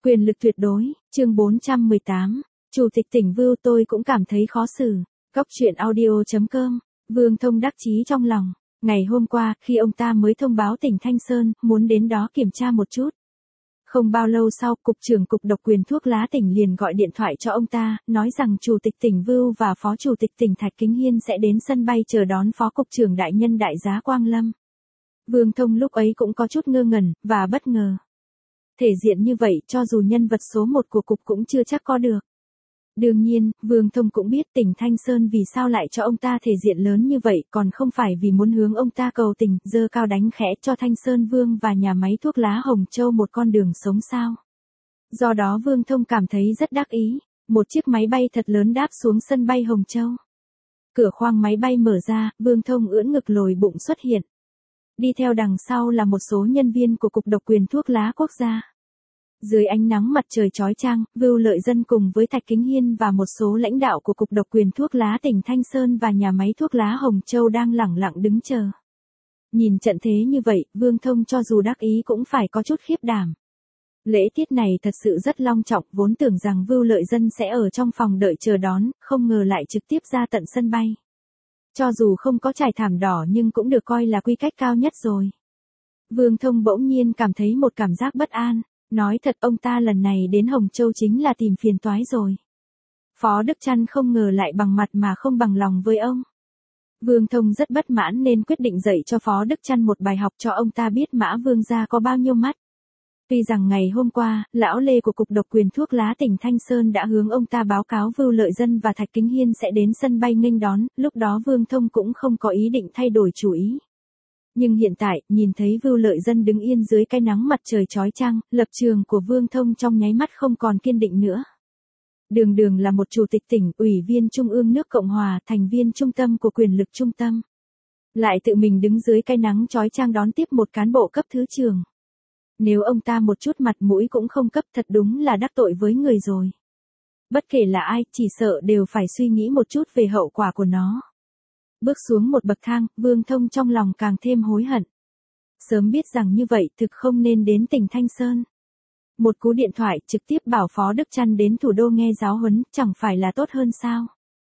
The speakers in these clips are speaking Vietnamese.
Quyền lực tuyệt đối, chương 418. Chủ tịch tỉnh Vưu tôi cũng cảm thấy khó xử. Góc truyện audio.com. Vương Thông đắc chí trong lòng. Ngày hôm qua, khi ông ta mới thông báo tỉnh Thanh Sơn, muốn đến đó kiểm tra một chút. Không bao lâu sau, Cục trưởng Cục Độc quyền thuốc lá tỉnh liền gọi điện thoại cho ông ta, nói rằng Chủ tịch tỉnh Vưu và Phó Chủ tịch tỉnh Thạch Kính Hiên sẽ đến sân bay chờ đón Phó Cục trưởng Đại nhân Đại giá Quang Lâm. Vương Thông lúc ấy cũng có chút ngơ ngẩn, và bất ngờ. Thể diện như vậy cho dù nhân vật số 1 của cục cũng chưa chắc có được. Đương nhiên, Vương Thông cũng biết tỉnh Thanh Sơn vì sao lại cho ông ta thể diện lớn như vậy, còn không phải vì muốn hướng ông ta cầu tình, dơ cao đánh khẽ cho Thanh Sơn Vương và nhà máy thuốc lá Hồng Châu một con đường sống sao. Do đó Vương Thông cảm thấy rất đắc ý, một chiếc máy bay thật lớn đáp xuống sân bay Hồng Châu. Cửa khoang máy bay mở ra, Vương Thông ưỡn ngực lồi bụng xuất hiện. Đi theo đằng sau là một số nhân viên của Cục Độc quyền thuốc lá quốc gia. Dưới ánh nắng mặt trời chói chang, Vưu Lợi Dân cùng với Thạch Kính Hiên và một số lãnh đạo của Cục Độc quyền thuốc lá tỉnh Thanh Sơn và nhà máy thuốc lá Hồng Châu đang lẳng lặng đứng chờ. Nhìn trận thế như vậy, Vương Thông cho dù đắc ý cũng phải có chút khiếp đảm. Lễ tiết này thật sự rất long trọng, vốn tưởng rằng Vưu Lợi Dân sẽ ở trong phòng đợi chờ đón, không ngờ lại trực tiếp ra tận sân bay. Cho dù không có trải thảm đỏ nhưng cũng được coi là quy cách cao nhất rồi. Vương Thông bỗng nhiên cảm thấy một cảm giác bất an, nói thật ông ta lần này đến Hồng Châu chính là tìm phiền toái rồi. Phó Đức Trăn không ngờ lại bằng mặt mà không bằng lòng với ông. Vương Thông rất bất mãn nên quyết định dạy cho Phó Đức Trăn một bài học cho ông ta biết Mã Vương gia có bao nhiêu mắt. Tuy rằng ngày hôm qua, lão Lê của Cục Độc quyền thuốc lá tỉnh Thanh Sơn đã hướng ông ta báo cáo Vưu Lợi Dân và Thạch Kính Hiên sẽ đến sân bay nghênh đón, lúc đó Vương Thông cũng không có ý định thay đổi chủ ý. Nhưng hiện tại, nhìn thấy Vưu Lợi Dân đứng yên dưới cái nắng mặt trời chói chang, lập trường của Vương Thông trong nháy mắt không còn kiên định nữa. Đường đường là một chủ tịch tỉnh, ủy viên trung ương nước Cộng hòa, thành viên trung tâm của quyền lực trung tâm. Lại tự mình đứng dưới cái nắng chói chang đón tiếp một cán bộ cấp thứ trưởng. Nếu ông ta một chút mặt mũi cũng không cấp thật đúng là đắc tội với người rồi. Bất kể là ai, chỉ sợ đều phải suy nghĩ một chút về hậu quả của nó. Bước xuống một bậc thang, Vương Thông trong lòng càng thêm hối hận. Sớm biết rằng như vậy thực không nên đến tỉnh Thanh Sơn. Một cú điện thoại trực tiếp bảo Phó Đức Trăn đến thủ đô nghe giáo huấn, chẳng phải là tốt hơn sao?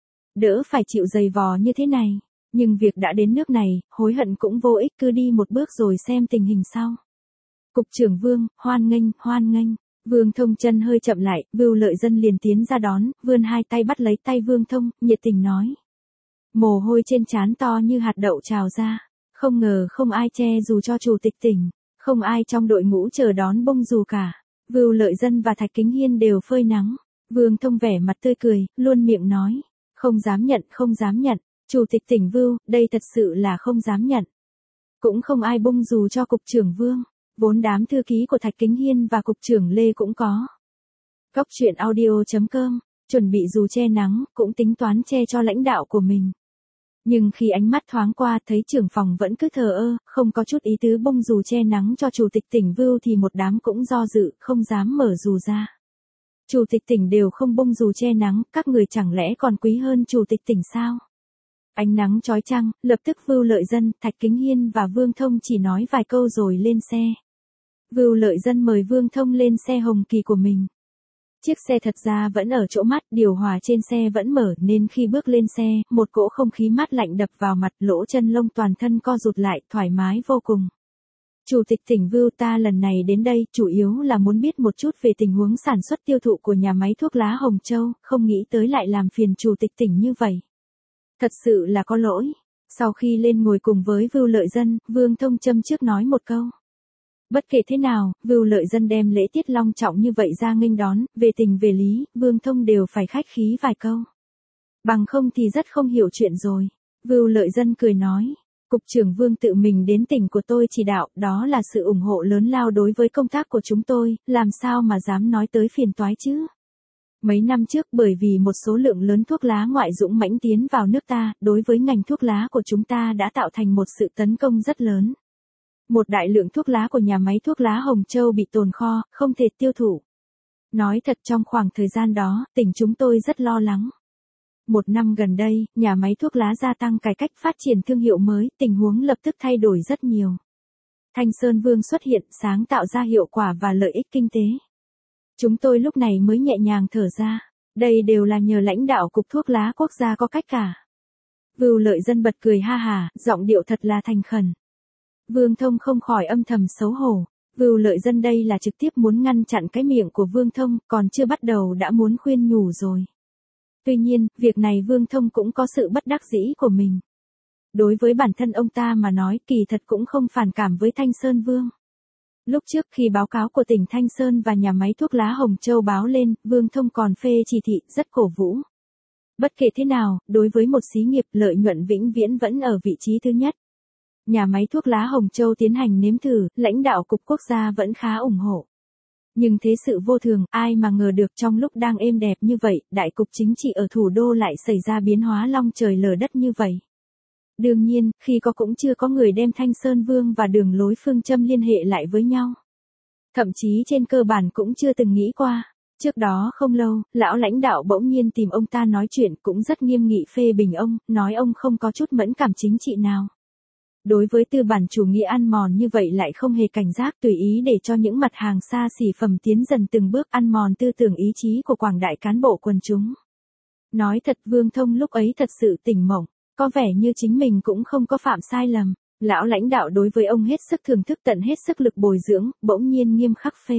Đỡ phải chịu giày vò như thế này. Nhưng việc đã đến nước này, hối hận cũng vô ích, cứ đi một bước rồi xem tình hình sau. Cục trưởng Vương, hoan nghênh, hoan nghênh. Vương Thông chân hơi chậm lại, Vưu Lợi Dân liền tiến ra đón, vươn hai tay bắt lấy tay Vương Thông, nhiệt tình nói. Mồ hôi trên trán to như hạt đậu trào ra. Không ngờ không ai che dù cho chủ tịch tỉnh, không ai trong đội ngũ chờ đón bông dù cả. Vưu Lợi Dân và Thạch Kính Hiên đều phơi nắng. Vương Thông vẻ mặt tươi cười, luôn miệng nói. Không dám nhận, không dám nhận. Chủ tịch tỉnh Vưu, đây thật sự là không dám nhận. Cũng không ai bông dù cho Cục trưởng Vương. Vốn đám thư ký của Thạch Kính Hiên và Cục trưởng Lê cũng có. Góc truyện audio.com, chuẩn bị dù che nắng, cũng tính toán che cho lãnh đạo của mình. Nhưng khi ánh mắt thoáng qua thấy trưởng phòng vẫn cứ thờ ơ, không có chút ý tứ bông dù che nắng cho Chủ tịch tỉnh Vưu thì một đám cũng do dự, không dám mở dù ra. Chủ tịch tỉnh đều không bông dù che nắng, các người chẳng lẽ còn quý hơn Chủ tịch tỉnh sao? Ánh nắng chói chang, lập tức Vưu Lợi Dân, Thạch Kính Hiên và Vương Thông chỉ nói vài câu rồi lên xe. Vưu Lợi Dân mời Vương Thông lên xe Hồng Kỳ của mình. Chiếc xe thật ra vẫn ở chỗ mát, điều hòa trên xe vẫn mở nên khi bước lên xe, một cỗ không khí mát lạnh đập vào mặt, lỗ chân lông toàn thân co rụt lại, thoải mái vô cùng. Chủ tịch tỉnh Vưu ta lần này đến đây, chủ yếu là muốn biết một chút về tình huống sản xuất tiêu thụ của nhà máy thuốc lá Hồng Châu, không nghĩ tới lại làm phiền chủ tịch tỉnh như vậy. Thật sự là có lỗi. Sau khi lên ngồi cùng với Vưu Lợi Dân, Vương Thông châm trước nói một câu. Bất kể thế nào, Vưu Lợi Dân đem lễ tiết long trọng như vậy ra nghênh đón, về tình về lý, Vương Thông đều phải khách khí vài câu. Bằng không thì rất không hiểu chuyện rồi. Vưu Lợi Dân cười nói, Cục trưởng Vương tự mình đến tỉnh của tôi chỉ đạo, đó là sự ủng hộ lớn lao đối với công tác của chúng tôi, làm sao mà dám nói tới phiền toái chứ. Mấy năm trước bởi vì một số lượng lớn thuốc lá ngoại dũng mãnh tiến vào nước ta, đối với ngành thuốc lá của chúng ta đã tạo thành một sự tấn công rất lớn. Một đại lượng thuốc lá của nhà máy thuốc lá Hồng Châu bị tồn kho, không thể tiêu thụ. Nói thật trong khoảng thời gian đó, tỉnh chúng tôi rất lo lắng. Một năm gần đây, nhà máy thuốc lá gia tăng cải cách phát triển thương hiệu mới, tình huống lập tức thay đổi rất nhiều. Thanh Sơn Vương xuất hiện, sáng tạo ra hiệu quả và lợi ích kinh tế. Chúng tôi lúc này mới nhẹ nhàng thở ra. Đây đều là nhờ lãnh đạo cục thuốc lá quốc gia có cách cả. Vưu Lợi Dân bật cười ha hả, giọng điệu thật là thành khẩn. Vương Thông không khỏi âm thầm xấu hổ. Vưu Lợi Dân đây là trực tiếp muốn ngăn chặn cái miệng của Vương Thông, còn chưa bắt đầu đã muốn khuyên nhủ rồi. Tuy nhiên, việc này Vương Thông cũng có sự bất đắc dĩ của mình. Đối với bản thân ông ta mà nói, kỳ thật cũng không phản cảm với Thanh Sơn Vương. Lúc trước khi báo cáo của tỉnh Thanh Sơn và nhà máy thuốc lá Hồng Châu báo lên, Vương Thông còn phê chỉ thị, rất cổ vũ. Bất kể thế nào, đối với một xí nghiệp, lợi nhuận vĩnh viễn vẫn ở vị trí thứ nhất. Nhà máy thuốc lá Hồng Châu tiến hành nếm thử, lãnh đạo cục quốc gia vẫn khá ủng hộ. Nhưng thế sự vô thường, ai mà ngờ được trong lúc đang êm đẹp như vậy, đại cục chính trị ở thủ đô lại xảy ra biến hóa long trời lở đất như vậy. Đương nhiên, khi có cũng chưa có người đem Thanh Sơn Vương và đường lối phương châm liên hệ lại với nhau. Thậm chí trên cơ bản cũng chưa từng nghĩ qua. Trước đó không lâu, lão lãnh đạo bỗng nhiên tìm ông ta nói chuyện cũng rất nghiêm nghị phê bình ông, nói ông không có chút mẫn cảm chính trị nào. Đối với tư bản chủ nghĩa ăn mòn như vậy lại không hề cảnh giác tùy ý để cho những mặt hàng xa xỉ phẩm tiến dần từng bước ăn mòn tư tưởng ý chí của quảng đại cán bộ quần chúng. Nói thật Vương Thông lúc ấy thật sự tỉnh mộng, có vẻ như chính mình cũng không có phạm sai lầm. Lão lãnh đạo đối với ông hết sức thưởng thức tận hết sức lực bồi dưỡng, bỗng nhiên nghiêm khắc phê.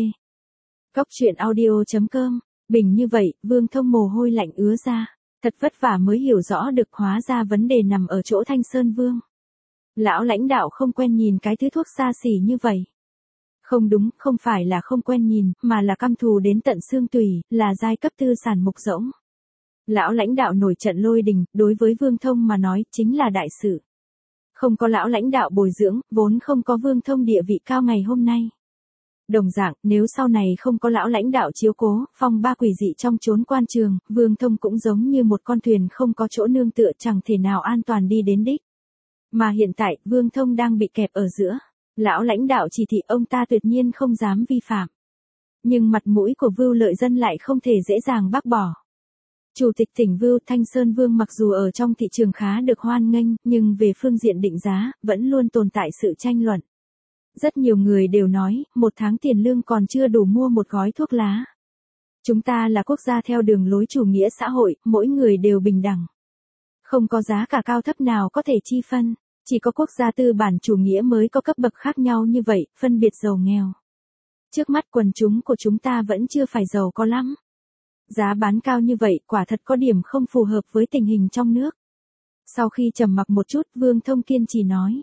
Góc truyện audio.com, bình như vậy, Vương Thông mồ hôi lạnh ứa ra, thật vất vả mới hiểu rõ được hóa ra vấn đề nằm ở chỗ Thanh Sơn Vương. Lão lãnh đạo không quen nhìn cái thứ thuốc xa xỉ như vậy. Không đúng, không phải là không quen nhìn, mà là căm thù đến tận xương tủy, là giai cấp tư sản mục rỗng. Lão lãnh đạo nổi trận lôi đình, đối với Vương Thông mà nói, chính là đại sự. Không có lão lãnh đạo bồi dưỡng, vốn không có Vương Thông địa vị cao ngày hôm nay. Đồng dạng, nếu sau này không có lão lãnh đạo chiếu cố, phong ba quỷ dị trong chốn quan trường, Vương Thông cũng giống như một con thuyền không có chỗ nương tựa chẳng thể nào an toàn đi đến đích. Mà hiện tại, Vương Thông đang bị kẹp ở giữa. Lão lãnh đạo chỉ thị ông ta tuyệt nhiên không dám vi phạm. Nhưng mặt mũi của Vưu Lợi Dân lại không thể dễ dàng bác bỏ. Chủ tịch tỉnh Vưu Thanh Sơn Vương mặc dù ở trong thị trường khá được hoan nghênh, nhưng về phương diện định giá, vẫn luôn tồn tại sự tranh luận. Rất nhiều người đều nói, một tháng tiền lương còn chưa đủ mua một gói thuốc lá. Chúng ta là quốc gia theo đường lối chủ nghĩa xã hội, mỗi người đều bình đẳng. Không có giá cả cao thấp nào có thể chi phân, chỉ có quốc gia tư bản chủ nghĩa mới có cấp bậc khác nhau như vậy, phân biệt giàu nghèo. Trước mắt quần chúng của chúng ta vẫn chưa phải giàu có lắm. Giá bán cao như vậy quả thật có điểm không phù hợp với tình hình trong nước. Sau khi trầm mặc một chút, Vương Thông kiên trì nói.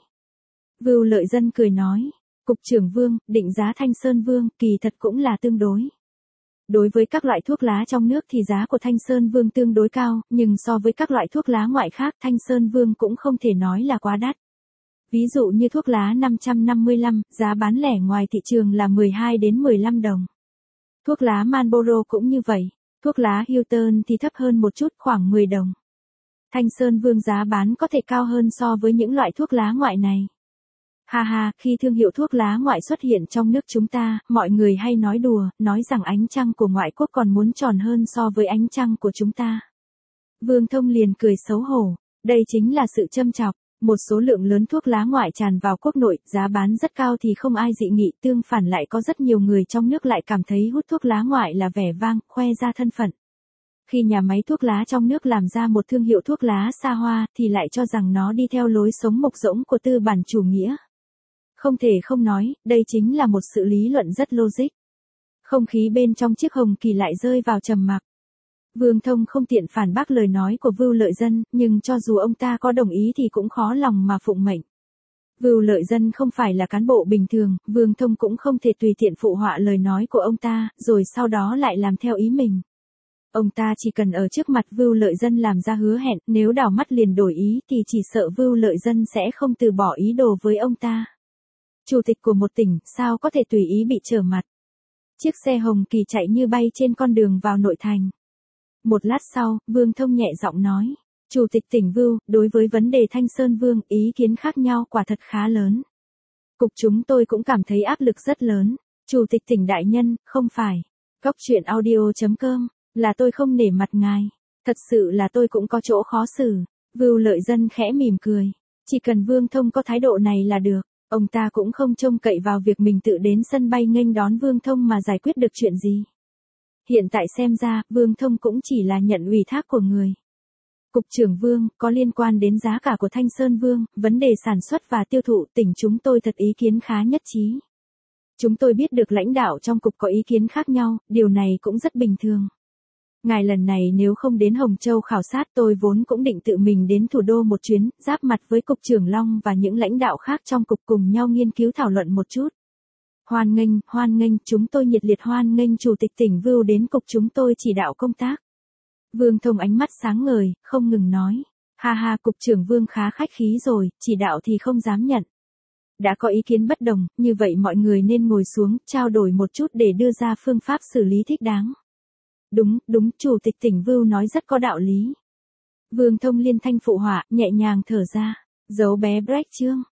Vưu Lợi Dân cười nói, Cục trưởng Vương, định giá Thanh Sơn Vương, kỳ thật cũng là tương đối. Đối với các loại thuốc lá trong nước thì giá của Thanh Sơn Vương tương đối cao, nhưng so với các loại thuốc lá ngoại khác Thanh Sơn Vương cũng không thể nói là quá đắt. Ví dụ như thuốc lá 555, giá bán lẻ ngoài thị trường là 12 đến 15 đồng. Thuốc lá Marlboro cũng như vậy, thuốc lá Hilton thì thấp hơn một chút khoảng 10 đồng. Thanh Sơn Vương giá bán có thể cao hơn so với những loại thuốc lá ngoại này. Ha ha, khi thương hiệu thuốc lá ngoại xuất hiện trong nước chúng ta, mọi người hay nói đùa, nói rằng ánh trăng của ngoại quốc còn muốn tròn hơn so với ánh trăng của chúng ta. Vương Thông liền cười xấu hổ, đây chính là sự châm chọc, một số lượng lớn thuốc lá ngoại tràn vào quốc nội, giá bán rất cao thì không ai dị nghị, tương phản lại có rất nhiều người trong nước lại cảm thấy hút thuốc lá ngoại là vẻ vang, khoe ra thân phận. Khi nhà máy thuốc lá trong nước làm ra một thương hiệu thuốc lá xa hoa thì lại cho rằng nó đi theo lối sống mục rỗng của tư bản chủ nghĩa. Không thể không nói, đây chính là một sự lý luận rất logic. Không khí bên trong chiếc Hồng Kỳ lại rơi vào trầm mặc. Vương Thông không tiện phản bác lời nói của Vưu Lợi Dân, nhưng cho dù ông ta có đồng ý thì cũng khó lòng mà phụng mệnh. Vưu Lợi Dân không phải là cán bộ bình thường, Vương Thông cũng không thể tùy tiện phụ họa lời nói của ông ta, rồi sau đó lại làm theo ý mình. Ông ta chỉ cần ở trước mặt Vưu Lợi Dân làm ra hứa hẹn, nếu đảo mắt liền đổi ý thì chỉ sợ Vưu Lợi Dân sẽ không từ bỏ ý đồ với ông ta. Chủ tịch của một tỉnh, sao có thể tùy ý bị trở mặt. Chiếc xe Hồng Kỳ chạy như bay trên con đường vào nội thành. Một lát sau, Vương Thông nhẹ giọng nói, Chủ tịch tỉnh Vưu, đối với vấn đề Thanh Sơn Vương, ý kiến khác nhau quả thật khá lớn. Cục chúng tôi cũng cảm thấy áp lực rất lớn. Chủ tịch tỉnh đại nhân, không phải. Góc truyện audio.com, là tôi không nể mặt ngài. Thật sự là tôi cũng có chỗ khó xử. Vưu Lợi Dân khẽ mỉm cười. Chỉ cần Vương Thông có thái độ này là được. Ông ta cũng không trông cậy vào việc mình tự đến sân bay nghênh đón Vương Thông mà giải quyết được chuyện gì. Hiện tại xem ra, Vương Thông cũng chỉ là nhận ủy thác của người. Cục trưởng Vương, có liên quan đến giá cả của Thanh Sơn Vương, vấn đề sản xuất và tiêu thụ tỉnh chúng tôi thật ý kiến khá nhất trí. Chúng tôi biết được lãnh đạo trong cục có ý kiến khác nhau, điều này cũng rất bình thường. Ngài lần này nếu không đến Hồng Châu khảo sát tôi vốn cũng định tự mình đến thủ đô một chuyến, giáp mặt với Cục trưởng Long và những lãnh đạo khác trong cục cùng nhau nghiên cứu thảo luận một chút. Hoan nghênh, chúng tôi nhiệt liệt hoan nghênh Chủ tịch tỉnh Vưu đến cục chúng tôi chỉ đạo công tác. Vương Thông ánh mắt sáng ngời, không ngừng nói. Ha, Cục trưởng Vương khá khách khí rồi, chỉ đạo thì không dám nhận. Đã có ý kiến bất đồng, như vậy mọi người nên ngồi xuống, trao đổi một chút để đưa ra phương pháp xử lý thích đáng. Đúng, Chủ tịch tỉnh Vưu nói rất có đạo lý. Vương Thông liên thanh phụ họa, nhẹ nhàng thở ra. Dấu bé break chương.